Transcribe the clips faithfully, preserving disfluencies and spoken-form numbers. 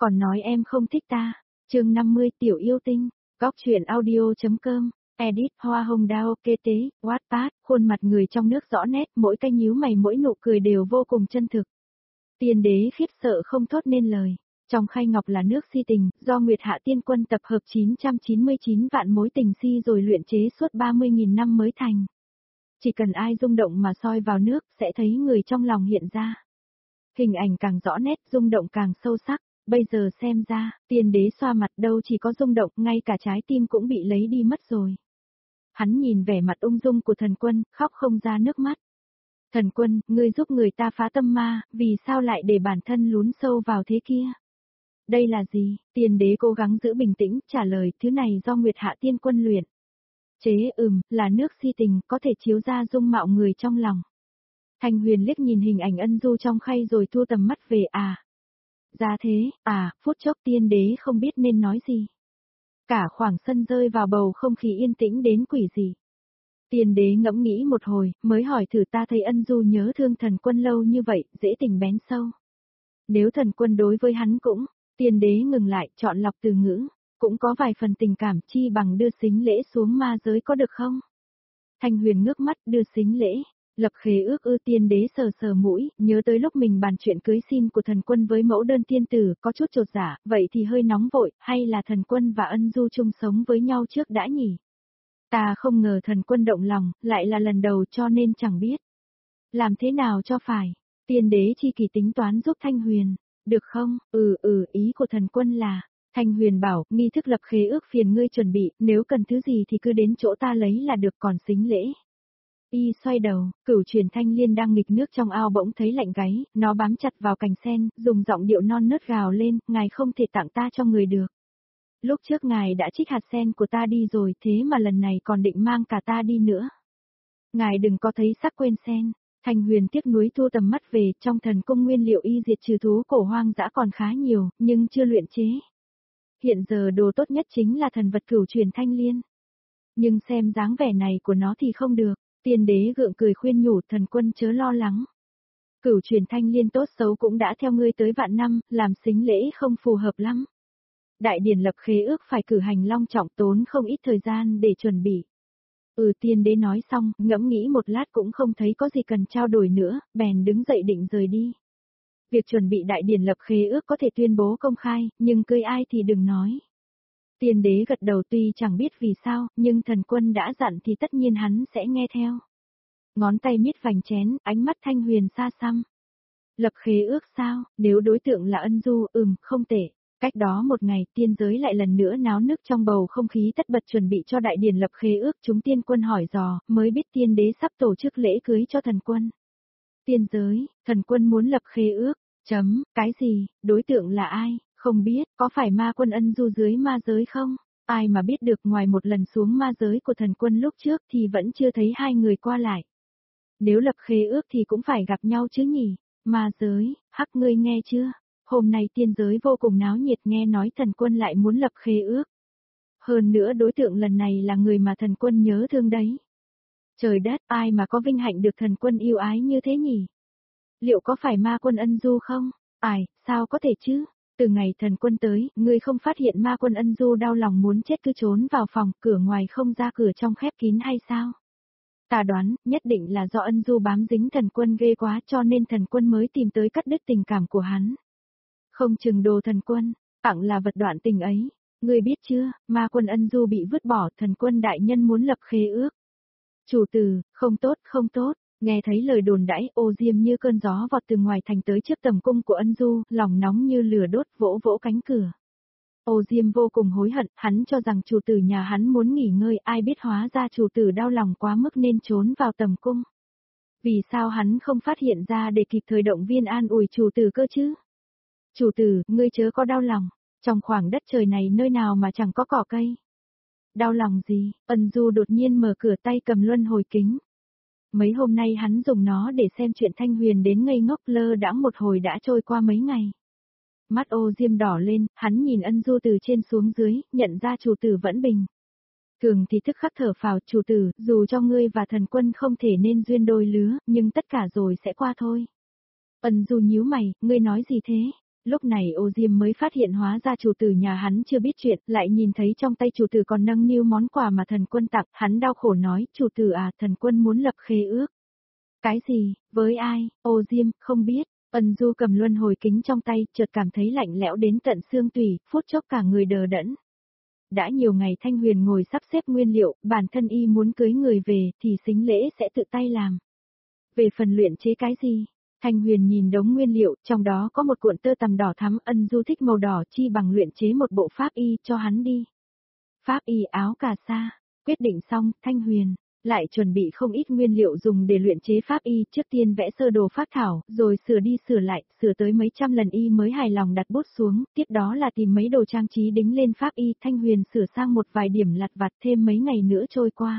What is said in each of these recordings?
còn nói em không thích ta. Chương năm mươi Tiểu yêu tinh, góc truyện audio.com, edit Hoa Hồng Đao, kê tế, Wattpad, khuôn mặt người trong nước rõ nét, mỗi cái nhíu mày mỗi nụ cười đều vô cùng chân thực. Tiên đế khiếp sợ không thốt nên lời. Trong khay ngọc là nước si tình, do Nguyệt Hạ Tiên Quân tập hợp chín trăm chín mươi chín vạn mối tình si rồi luyện chế suốt ba mươi nghìn năm mới thành. Chỉ cần ai rung động mà soi vào nước, sẽ thấy người trong lòng hiện ra. Hình ảnh càng rõ nét, rung động càng sâu sắc, bây giờ xem ra, tiên đế xoa mặt đâu chỉ có rung động, ngay cả trái tim cũng bị lấy đi mất rồi. Hắn nhìn vẻ mặt ung dung của thần quân, khóc không ra nước mắt. Thần quân, ngươi giúp người ta phá tâm ma, vì sao lại để bản thân lún sâu vào thế kia? Đây là gì? Tiên đế cố gắng giữ bình tĩnh, trả lời, thứ này do Nguyệt Hạ Tiên Quân luyện. Chế ừm, là nước si tình, có thể chiếu ra dung mạo người trong lòng. Thanh Huyền liếc nhìn hình ảnh ân du trong khay rồi thu tầm mắt về à. Ra thế, à, phút chốc tiên đế không biết nên nói gì. Cả khoảng sân rơi vào bầu không khí yên tĩnh đến quỷ dị. Tiên đế ngẫm nghĩ một hồi, mới hỏi thử ta thấy ân du nhớ thương thần quân lâu như vậy, dễ tình bén sâu. Nếu thần quân đối với hắn cũng, tiên đế ngừng lại, chọn lọc từ ngữ, cũng có vài phần tình cảm chi bằng đưa xính lễ xuống ma giới có được không? Thanh Huyền ngước mắt đưa xính lễ, lập khế ước ư tiên đế sờ sờ mũi, nhớ tới lúc mình bàn chuyện cưới xin của thần quân với mẫu đơn tiên tử, có chút chột dạ, vậy thì hơi nóng vội, hay là thần quân và ân du chung sống với nhau trước đã nhỉ? Ta không ngờ thần quân động lòng, lại là lần đầu cho nên chẳng biết. Làm thế nào cho phải? Tiên đế chi kỳ tính toán giúp Thanh Huyền. Được không? Ừ ừ, ý của thần quân là, Thanh Huyền bảo, nghi thức lập khế ước phiền ngươi chuẩn bị, nếu cần thứ gì thì cứ đến chỗ ta lấy là được còn xính lễ. Y xoay đầu, cửu truyền thanh liên đang nghịch nước trong ao bỗng thấy lạnh gáy, nó bám chặt vào cành sen, dùng giọng điệu non nớt gào lên, ngài không thể tặng ta cho người được. Lúc trước ngài đã trích hạt sen của ta đi rồi, thế mà lần này còn định mang cả ta đi nữa. Ngài đừng có thấy sắc quên sen. Thanh Huyền tiếc nuối thu tầm mắt về, trong thần cung nguyên liệu y diệt trừ thú cổ hoang dã còn khá nhiều, nhưng chưa luyện chế. Hiện giờ đồ tốt nhất chính là thần vật cửu truyền thanh liên. Nhưng xem dáng vẻ này của nó thì không được, tiên đế gượng cười khuyên nhủ thần quân chớ lo lắng. Cửu truyền thanh liên tốt xấu cũng đã theo ngươi tới vạn năm, làm xính lễ không phù hợp lắm. Đại điển lập khế ước phải cử hành long trọng tốn không ít thời gian để chuẩn bị. Ừ tiên đế nói xong, ngẫm nghĩ một lát cũng không thấy có gì cần trao đổi nữa, bèn đứng dậy định rời đi. Việc chuẩn bị đại điển lập khế ước có thể tuyên bố công khai, nhưng cưới ai thì đừng nói. Tiên đế gật đầu tuy chẳng biết vì sao, nhưng thần quân đã dặn thì tất nhiên hắn sẽ nghe theo. Ngón tay miết vành chén, ánh mắt Thanh Huyền xa xăm. Lập khế ước sao, nếu đối tượng là ân du, ừm, không tệ. Cách đó một ngày, tiên giới lại lần nữa náo nức trong bầu không khí tất bật chuẩn bị cho đại điển lập khế ước, chúng tiên quân hỏi dò, mới biết tiên đế sắp tổ chức lễ cưới cho thần quân. Tiên giới, thần quân muốn lập khế ước, chấm, cái gì, đối tượng là ai, không biết, có phải ma quân ân du dưới ma giới không? Ai mà biết được ngoài một lần xuống ma giới của thần quân lúc trước thì vẫn chưa thấy hai người qua lại. Nếu lập khế ước thì cũng phải gặp nhau chứ nhỉ, ma giới, hắc ngươi nghe chưa? Hôm nay tiên giới vô cùng náo nhiệt nghe nói thần quân lại muốn lập khế ước. Hơn nữa đối tượng lần này là người mà thần quân nhớ thương đấy. Trời đất, ai mà có vinh hạnh được thần quân yêu ái như thế nhỉ? Liệu có phải ma quân ân du không? Ai, sao có thể chứ? Từ ngày thần quân tới, ngươi không phát hiện ma quân ân du đau lòng muốn chết cứ trốn vào phòng, cửa ngoài không ra cửa trong khép kín hay sao? Ta đoán, nhất định là do ân du bám dính thần quân ghê quá cho nên thần quân mới tìm tới cắt đứt tình cảm của hắn. Không chừng đồ thần quân, tặng là vật đoạn tình ấy. Ngươi biết chưa, ma quân ân du bị vứt bỏ, thần quân đại nhân muốn lập khế ước. Chủ tử, không tốt, không tốt, nghe thấy lời đồn đãi, Ô Diêm như cơn gió vọt từ ngoài thành tới trước tầm cung của ân du, lòng nóng như lửa đốt vỗ vỗ cánh cửa. Ô Diêm vô cùng hối hận, hắn cho rằng chủ tử nhà hắn muốn nghỉ ngơi, ai biết hóa ra chủ tử đau lòng quá mức nên trốn vào tầm cung. Vì sao hắn không phát hiện ra để kịp thời động viên an ủi chủ tử cơ chứ? Chủ tử, ngươi chớ có đau lòng, trong khoảng đất trời này nơi nào mà chẳng có cỏ cây. Đau lòng gì, ân du đột nhiên mở cửa tay cầm luân hồi kính. Mấy hôm nay hắn dùng nó để xem chuyện Thanh Huyền đến ngây ngốc lơ đãng một hồi đã trôi qua mấy ngày. Mắt Ô Diêm đỏ lên, hắn nhìn ân du từ trên xuống dưới, nhận ra chủ tử vẫn bình. Thường thì tức khắc thở phào, chủ tử, dù cho ngươi và thần quân không thể nên duyên đôi lứa, nhưng tất cả rồi sẽ qua thôi. Ân du nhíu mày, ngươi nói gì thế? Lúc này Ô Diêm mới phát hiện hóa ra chủ tử nhà hắn chưa biết chuyện, lại nhìn thấy trong tay chủ tử còn nâng niu món quà mà thần quân tặng, hắn đau khổ nói, chủ tử à, thần quân muốn lập khế ước. Cái gì, với ai, Ô Diêm, không biết, Ân Du cầm luân hồi kính trong tay, chợt cảm thấy lạnh lẽo đến tận xương tủy, phút chốc cả người đờ đẫn. Đã nhiều ngày Thanh Huyền ngồi sắp xếp nguyên liệu, bản thân y muốn cưới người về, thì sính lễ sẽ tự tay làm. Về phần luyện chế cái gì? Thanh Huyền nhìn đống nguyên liệu, trong đó có một cuộn tơ tằm đỏ thắm, Ân Du thích màu đỏ, chi bằng luyện chế một bộ pháp y cho hắn đi. Pháp y áo cà sa, quyết định xong, Thanh Huyền lại chuẩn bị không ít nguyên liệu dùng để luyện chế pháp y, trước tiên vẽ sơ đồ phác thảo, rồi sửa đi sửa lại, sửa tới mấy trăm lần y mới hài lòng đặt bút xuống, tiếp đó là tìm mấy đồ trang trí đính lên pháp y, Thanh Huyền sửa sang một vài điểm lặt vặt, thêm mấy ngày nữa trôi qua.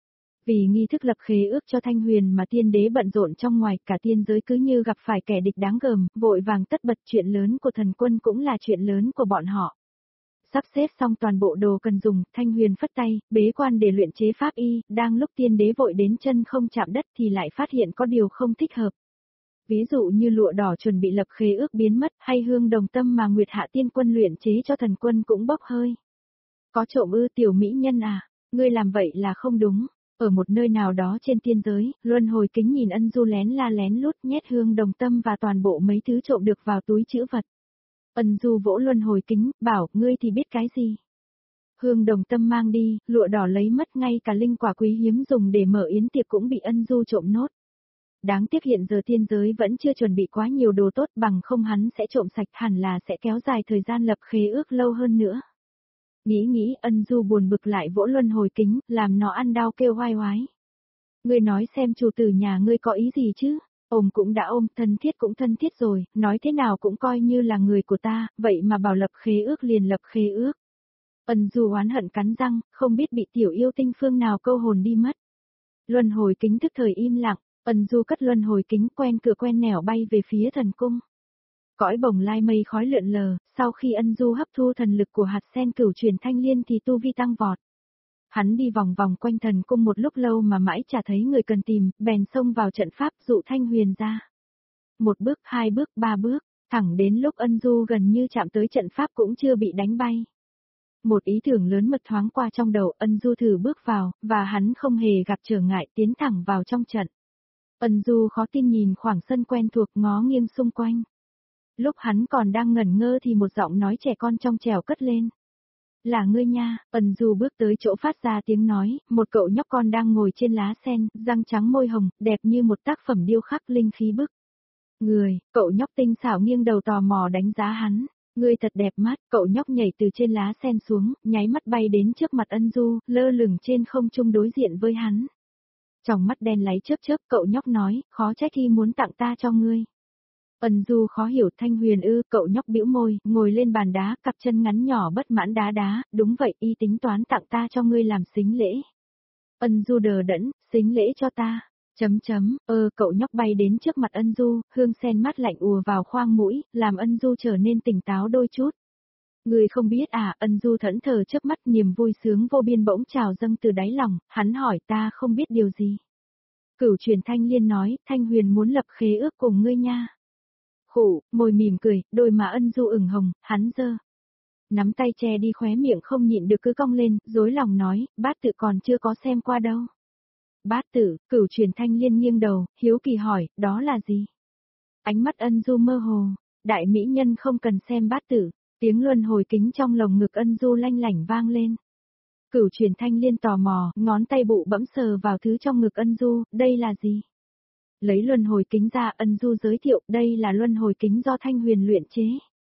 Vì nghi thức lập khế ước cho Thanh Huyền mà tiên đế bận rộn trong ngoài, cả tiên giới cứ như gặp phải kẻ địch đáng gờm, vội vàng tất bật, chuyện lớn của thần quân cũng là chuyện lớn của bọn họ. Sắp xếp xong toàn bộ đồ cần dùng, Thanh Huyền phất tay, bế quan để luyện chế pháp y, đang lúc tiên đế vội đến chân không chạm đất thì lại phát hiện có điều không thích hợp. Ví dụ như lụa đỏ chuẩn bị lập khế ước biến mất, hay hương đồng tâm mà Nguyệt Hạ Tiên Quân luyện chế cho thần quân cũng bốc hơi. Có trộm ư, tiểu mỹ nhân à, ngươi làm vậy là không đúng. Ở một nơi nào đó trên tiên giới, luân hồi kính nhìn Ân Du lén la lén lút nhét hương đồng tâm và toàn bộ mấy thứ trộm được vào túi trữ vật. Ân Du vỗ luân hồi kính, bảo, ngươi thì biết cái gì. Hương đồng tâm mang đi, lụa đỏ lấy mất, ngay cả linh quả quý hiếm dùng để mở yến tiệc cũng bị Ân Du trộm nốt. Đáng tiếc hiện giờ tiên giới vẫn chưa chuẩn bị quá nhiều đồ tốt, bằng không hắn sẽ trộm sạch, hẳn là sẽ kéo dài thời gian lập khế ước lâu hơn nữa. Nghĩ nghĩ, Ân Du buồn bực lại vỗ luân hồi kính, làm nó ăn đau kêu oai oái. Ngươi nói xem chủ tử nhà ngươi có ý gì chứ? Ôm cũng đã ôm, thân thiết cũng thân thiết rồi, nói thế nào cũng coi như là người của ta, vậy mà bảo lập khế ước liền lập khế ước. Ân Du oán hận cắn răng, không biết bị tiểu yêu tinh phương nào câu hồn đi mất. Luân hồi kính tức thời im lặng, Ân Du cất luân hồi kính, quen cửa quen nẻo bay về phía thần cung. Cõi bồng lai mây khói lượn lờ, sau khi Ân Du hấp thu thần lực của hạt sen cửu truyền thanh liên thì tu vi tăng vọt. Hắn đi vòng vòng quanh thần cung một lúc lâu mà mãi chả thấy người cần tìm, bèn xông vào trận pháp dụ Thanh Huyền ra. Một bước, hai bước, ba bước, thẳng đến lúc Ân Du gần như chạm tới trận pháp cũng chưa bị đánh bay. Một ý tưởng lớn mật thoáng qua trong đầu, Ân Du thử bước vào, và hắn không hề gặp trở ngại, tiến thẳng vào trong trận. Ân Du khó tin nhìn khoảng sân quen thuộc, ngó nghiêng xung quanh. Lúc hắn còn đang ngẩn ngơ thì một giọng nói trẻ con trong trẻo cất lên. Là ngươi nha, Ân Du bước tới chỗ phát ra tiếng nói, một cậu nhóc con đang ngồi trên lá sen, răng trắng môi hồng, đẹp như một tác phẩm điêu khắc linh khí bức. Người, cậu nhóc tinh xảo nghiêng đầu tò mò đánh giá hắn. Ngươi thật đẹp mắt, cậu nhóc nhảy từ trên lá sen xuống, nháy mắt bay đến trước mặt Ân Du, lơ lửng trên không trung đối diện với hắn. Trong mắt đen láy chớp chớp, cậu nhóc nói, khó trách y muốn tặng ta cho ngươi. Ân Du khó hiểu, Thanh Huyền ư, cậu nhóc bĩu môi, ngồi lên bàn đá, cặp chân ngắn nhỏ bất mãn đá đá, đúng vậy, y tính toán tặng ta cho ngươi làm sính lễ. Ân Du đờ đẫn, sính lễ cho ta, chấm chấm, ơ, cậu nhóc bay đến trước mặt Ân Du, hương sen mát lạnh ùa vào khoang mũi, làm Ân Du trở nên tỉnh táo đôi chút. Ngươi không biết à, Ân Du thẫn thờ chớp mắt, niềm vui sướng vô biên bỗng trào dâng từ đáy lòng, hắn hỏi ta không biết điều gì. Cửu truyền Thanh Liên nói, Thanh Huyền muốn lập khế ước cùng ngươi nha. Khủ, môi mỉm cười, đôi má Ân Du ửng hồng, hắn giơ nắm tay che đi khóe miệng không nhịn được cứ cong lên, dối lòng nói, bát tự còn chưa có xem qua đâu. Bát tử, Cửu truyền Thanh Liên nghiêng đầu, hiếu kỳ hỏi, đó là gì? Ánh mắt Ân Du mơ hồ, đại mỹ nhân không cần xem bát tử, tiếng luân hồi kính trong lồng ngực Ân Du lanh lảnh vang lên. Cửu truyền Thanh Liên tò mò, ngón tay bụ bẫm sờ vào thứ trong ngực Ân Du, đây là gì? Lấy luân hồi kính ra, Ân Du giới thiệu, đây là luân hồi kính do Thanh Huyền luyện chế.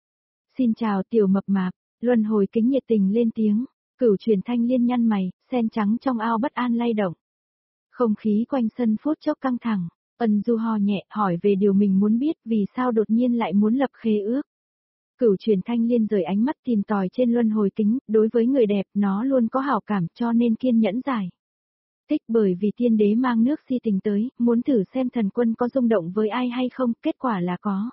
Xin chào tiểu mập mạp, luân hồi kính nhiệt tình lên tiếng, Cửu truyền Thanh Liên nhăn mày, sen trắng trong ao bất an lay động. Không khí quanh sân phút chốc căng thẳng, Ân Du ho nhẹ, hỏi về điều mình muốn biết, vì sao đột nhiên lại muốn lập khế ước. Cửu truyền Thanh Liên rời ánh mắt tìm tòi trên luân hồi kính, đối với người đẹp, nó luôn có hảo cảm, cho nên kiên nhẫn giải. Thích bởi vì tiên đế mang nước si tình tới, muốn thử xem thần quân có rung động với ai hay không, kết quả là có.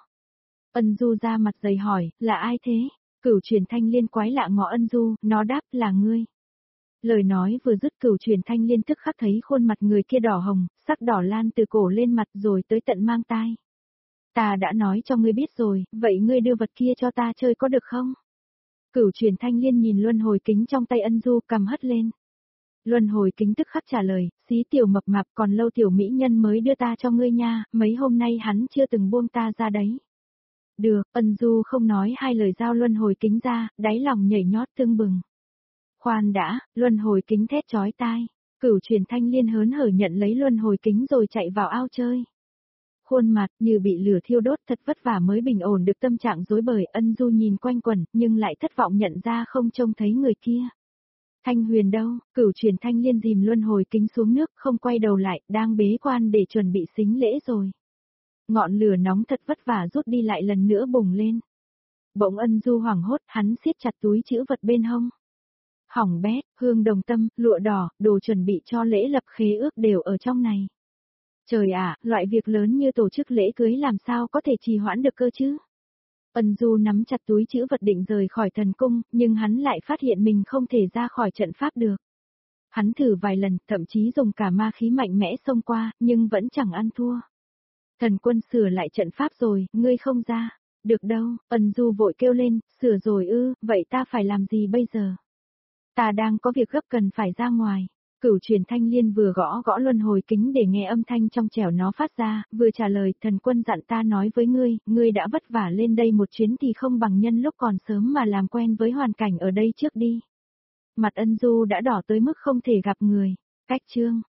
Ân Du ra mặt dày hỏi, là ai thế? Cửu truyền Thanh Liên quái lạ ngó Ân Du, nó đáp là ngươi. Lời nói vừa dứt, Cửu truyền Thanh Liên tức khắc thấy khuôn mặt người kia đỏ hồng, sắc đỏ lan từ cổ lên mặt rồi tới tận mang tai. Ta đã nói cho ngươi biết rồi, vậy ngươi đưa vật kia cho ta chơi có được không? Cửu Truyền Thanh Liên nhìn luân hồi kính trong tay Ân Du, cầm hất lên. Luân hồi kính tức khắc trả lời, xí tiểu mập mạp, còn lâu tiểu mỹ nhân mới đưa ta cho ngươi nha, mấy hôm nay hắn chưa từng buông ta ra đấy. Được, Ân Du không nói hai lời giao luân hồi kính ra, đáy lòng nhảy nhót tưng bừng. Khoan đã, luân hồi kính thét chói tai. Cửu Truyền Thanh Liên hớn hở nhận lấy luân hồi kính rồi chạy vào ao chơi. Khuôn mặt như bị lửa thiêu đốt, thật vất vả mới bình ổn được tâm trạng rối bời. Ân Du nhìn quanh quẩn, nhưng lại thất vọng nhận ra không trông thấy người kia. Thanh Huyền đâu? Cửu Truyền Thanh Liên dìm luân hồi kính xuống nước, không quay đầu lại, đang bế quan để chuẩn bị xính lễ rồi. Ngọn lửa nóng thật vất vả rút đi lại lần nữa bùng lên. Bỗng Ân Du hoảng hốt, hắn siết chặt túi trữ vật bên hông. Hỏng bét, hương đồng tâm, lụa đỏ, đồ chuẩn bị cho lễ lập khế ước đều ở trong này. Trời ạ, loại việc lớn như tổ chức lễ cưới làm sao có thể trì hoãn được cơ chứ? Ân Du nắm chặt túi trữ vật định rời khỏi thần cung, nhưng hắn lại phát hiện mình không thể ra khỏi trận pháp được. Hắn thử vài lần, thậm chí dùng cả ma khí mạnh mẽ xông qua, nhưng vẫn chẳng ăn thua. Thần quân sửa lại trận pháp rồi, ngươi không ra. Được đâu, Ân Du vội kêu lên, sửa rồi ư, vậy ta phải làm gì bây giờ? Ta đang có việc gấp cần phải ra ngoài. Cửu Truyền Thanh Liên vừa gõ gõ luân hồi kính để nghe âm thanh trong trẻo nó phát ra, vừa trả lời, thần quân dặn ta nói với ngươi, ngươi đã vất vả lên đây một chuyến thì không bằng nhân lúc còn sớm mà làm quen với hoàn cảnh ở đây trước đi. Mặt Ân Du đã đỏ tới mức không thể gặp người. Cách chương